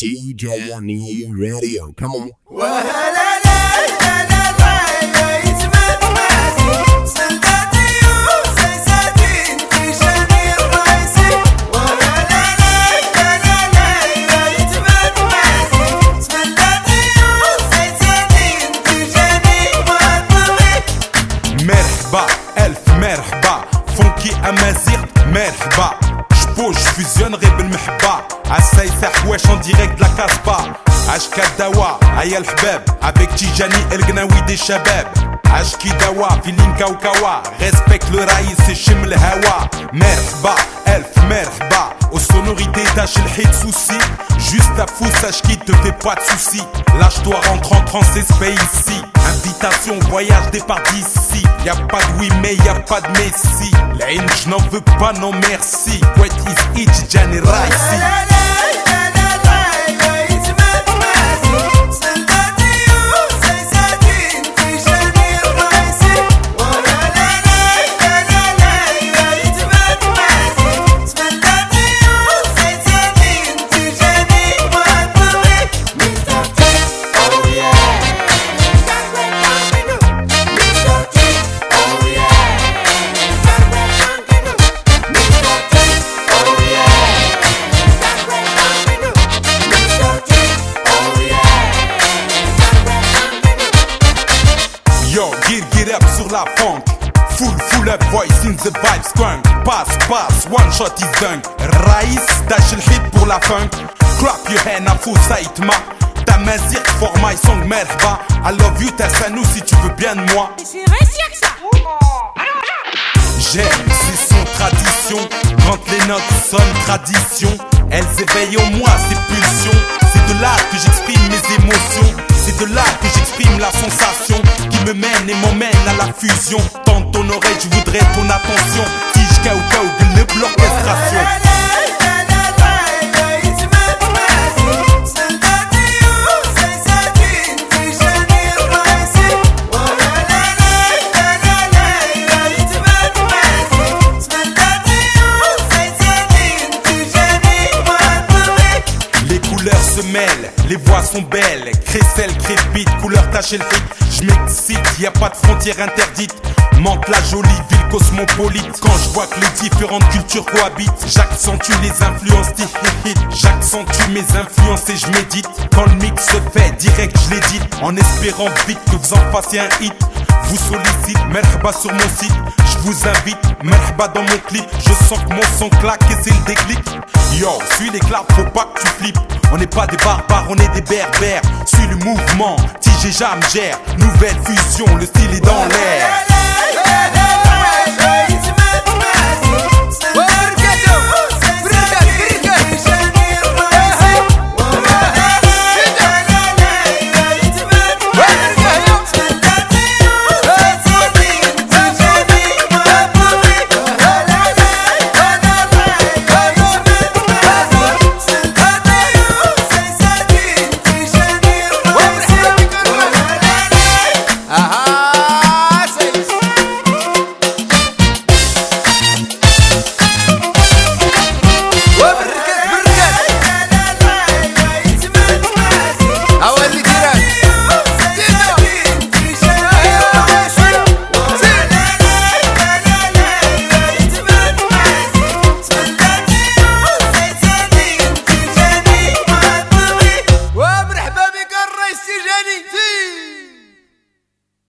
TJNE Radio. Come on. مرحبا ألف مرحبا فونكي أمازيغ مرحبا جبوج فيزيونغي بالمحبة عالسايسة حواش اون ديريكت لا كاسبا عشكا الدوا هيا الحباب افيك تيجاني القناوي دي شباب عشكي دوا فيلين كاوكاوا ريسبكت لو رايس يشم الهوا مرحبا ألف مرحبا aux sonorités tâche le hit souci. Juste à fou, sache qu'il te fait pas de soucis. Lâche-toi, rentre en transe, c'est ici. Invitation, voyage, départ d'ici. Y'a pas de oui, mais y'a pas de messi. La haine, je n'en veux pas, non merci. What is it, Gianni Raisi? Yo, get up sur la funk. Full up voice in the vibe skunk. Pass, one shot is done. Raïs, dash le hit pour la funk. Clap your hand à fou, ça itma. Ta mazir for my song, merhaba. I love you, t'as ça nous si tu veux bien de moi. C'est réussi que ça. J'aime, c'est son tradition. Quand les notes sonnent tradition, elles éveillent en moi ces pulsions. C'est de là que j'exprime mes émotions. C'est de là que j'exprime la sensation qui me mène et m'emmène à la fusion. Dans ton oreille, je voudrais ton attention. Tige Kaou de l'orchestration. Se mêlent, les voix sont belles, crécelle, crépite, couleur tache et le hit. J'm'excite, y a pas de frontières interdites. Manque la jolie ville cosmopolite. Quand je vois que les différentes cultures cohabitent, j'accentue les influences hit. J'accentue mes influences et je médite. Quand le mix se fait, direct je l'édite. En espérant vite que vous en fassiez un hit. Vous sollicite, merhaba sur mon site. Je vous invite, merhaba dans mon clip. Je sens que mon son claque et c'est le déclic. Yo, suis les claps, faut pas que tu flippes. On n'est pas des barbares, on est des berbères. Suis le mouvement, Tige Jam gère. Nouvelle fusion, le style est dans l'air.